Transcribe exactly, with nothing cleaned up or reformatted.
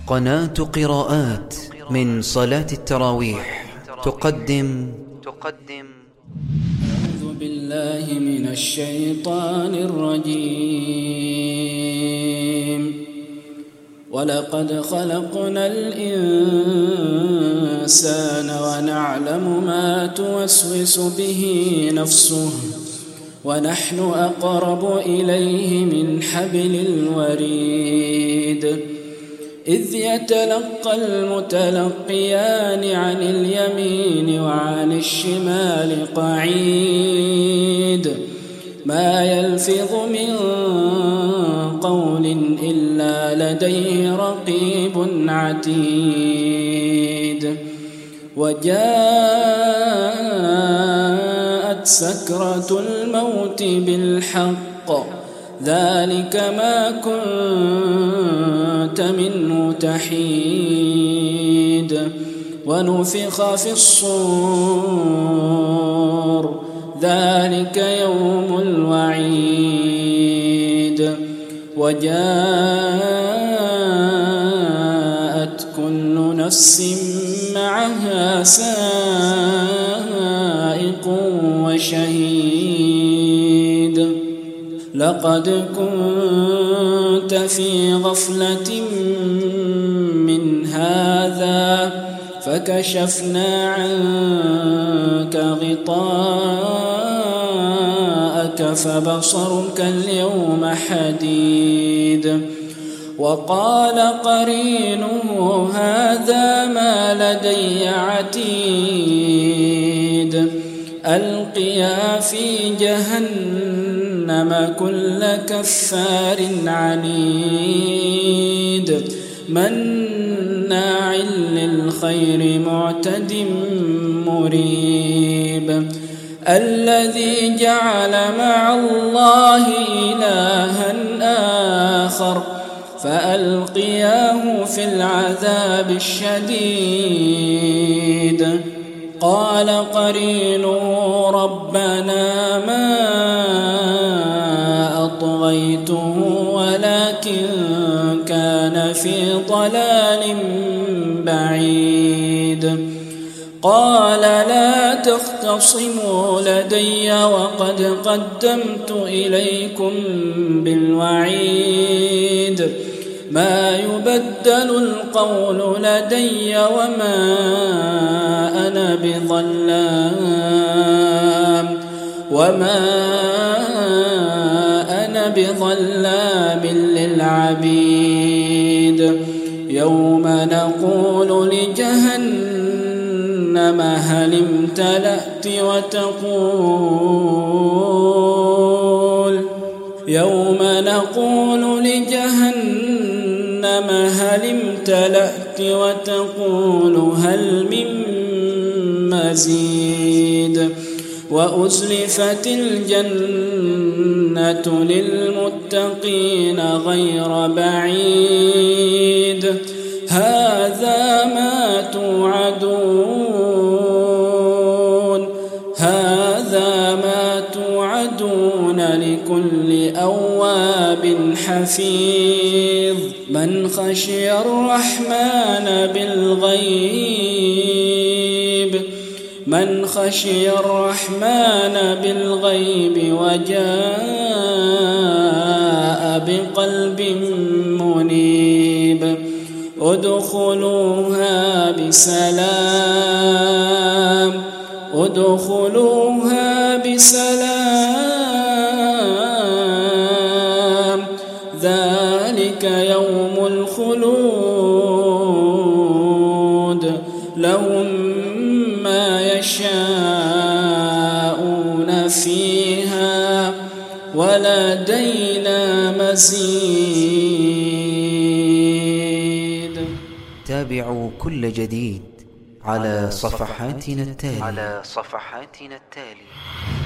قناة قراءات من صلاة التراويح تقدم تقدم أعوذ بالله من الشيطان الرجيم. ولقد خلقنا الإنسان ونعلم ما توسوس به نفسه ونحن أقرب إليه من حبل الوريد. إذ يتلقى المتلقيان عن اليمين وعن الشمال قعيد ما يلفظ من قول إلا لديه رقيب عتيد. وجاءت سكرة الموت بالحق ذلك ما كنت منه تحيد. ونفخ في الصور ذلك يوم الوعيد. وجاءت كل نفس معها سائق وشهيد. لقد كنت في غفلة من هذا فكشفنا عنك غطاءك فبصرك اليوم حديد. وقال قرينه هذا ما لدي عتيد. ألقيا في جهنم كل كفار عنيد مناع للخير معتد مريب. الذي جعل مع الله إلها آخر فألقياه في العذاب الشديد. قال قرينه ربنا ما أطغيته ولكن كان في ضلال بعيد. قال لا تختصموا لدي وقد قدمت إليكم بالوعيد. ما يبدل القول لدي وما أنا بظلام وما أنا بظلام للعبيد. يوم نقول لجهنم هل امتلأت وتقول يوم نقول لجهنم هل امتلأت وتقول هل من مزيد. وأزلفت الجنة للمتقين غير بعيد. هذا ما توعدون هذا ما توعدون لكل أواب حفيظ. من خشي الرحمن بالغيب من خشي الرحمن بالغيب وجاء بقلب منيب. ادخلوها بسلام ادخلوها بسلام ذلك يوم الخلود. لهم ما يشاءون فيها ولدينا مزيد. تابعوا كل جديد على صفحاتنا التالية على صفحاتنا التالية